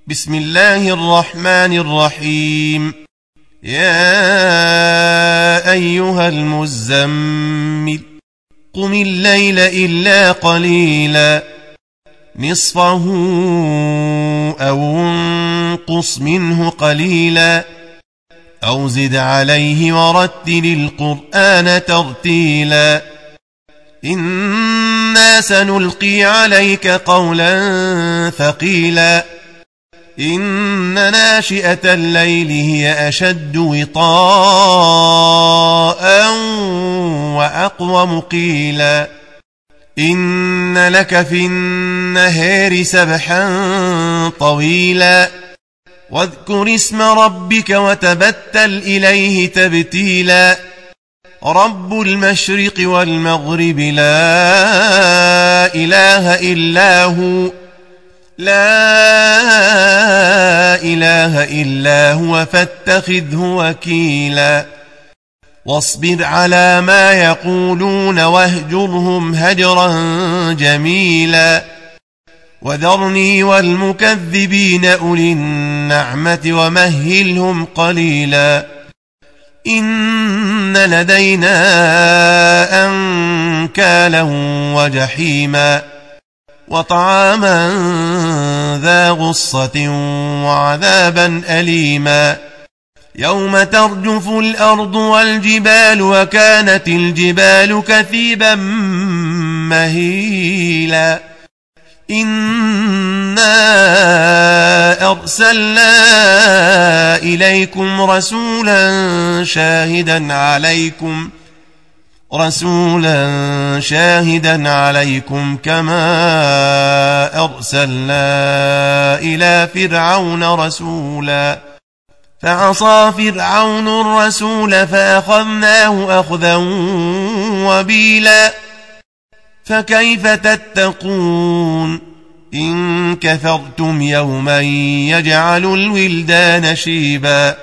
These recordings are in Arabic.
بسم الله الرحمن الرحيم. يا أيها المزمل قم الليل إلا قليلا نصفه أو انقص منه قليلا أو زد عليه ورتل القرآن ترتيلا إنا سنلقي عليك قولا ثقيلا إن ناشئة الليل هي أشد وطاء وأقوم قيلا إن لك في النهار سبحا طويلا واذكر اسم ربك وتبتل إليه تبتيلا رب المشرق والمغرب لا إله إلا هو فاتخذه وكيلا واصبر على ما يقولون واهجرهم هجرا جميلا وذرني والمكذبين أولي النعمة ومهلهم قليلا إن لدينا أنكالا وجحيما وطعاما ذا غصة وعذابا أليما يوم ترجف الأرض والجبال وكانت الجبال كثيبا مهيلا إنا أرسلنا إليكم رسولا شاهدا عليكم كما أرسلنا إلى فرعون رسولا فعصى فرعون الرسول فأخذناه أخذا وبيلا فكيف تتقون إن كفرتم يوما يجعل الولدان شيبا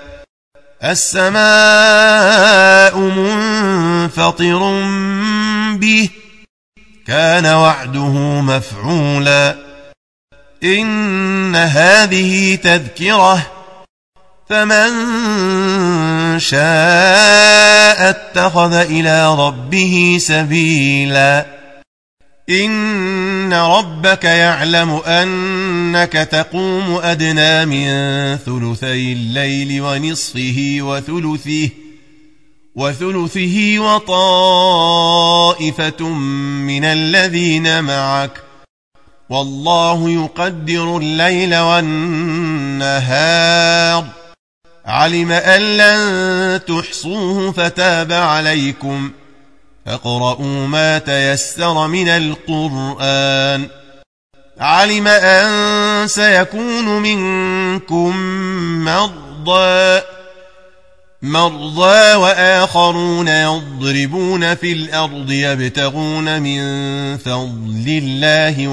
السماء منفطر به كان وعده مفعولا إن هذه تذكرة فمن شاء اتخذ إلى ربه سبيلا إن ربك يعلم أنك تقوم أدنى من ثلثي الليل ونصفه وثلثه وطائفة من الذين معك والله يقدر الليل والنهار علم أن لن تحصوه فتاب عليكم فاقرؤوا ما تيسر من القرآن علم أن سيكون منكم مرضى وآخرون يضربون في الأرض يبتغون من فضل الله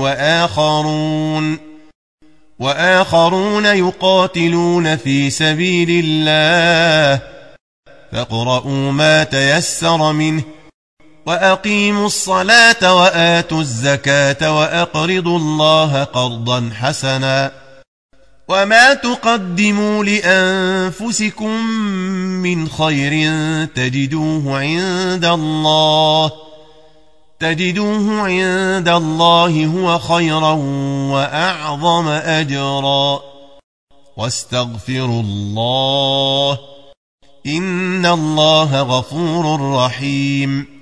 وآخرون يقاتلون في سبيل الله فاقرؤوا ما تيسر منه وأقيموا الصلاة وآتوا الزكاة وأقرضوا الله قرضا حسنا وما تقدموا لأنفسكم من خير تجدوه عند الله هو خيرا وأعظم أجرا واستغفروا الله إن الله غفور رحيم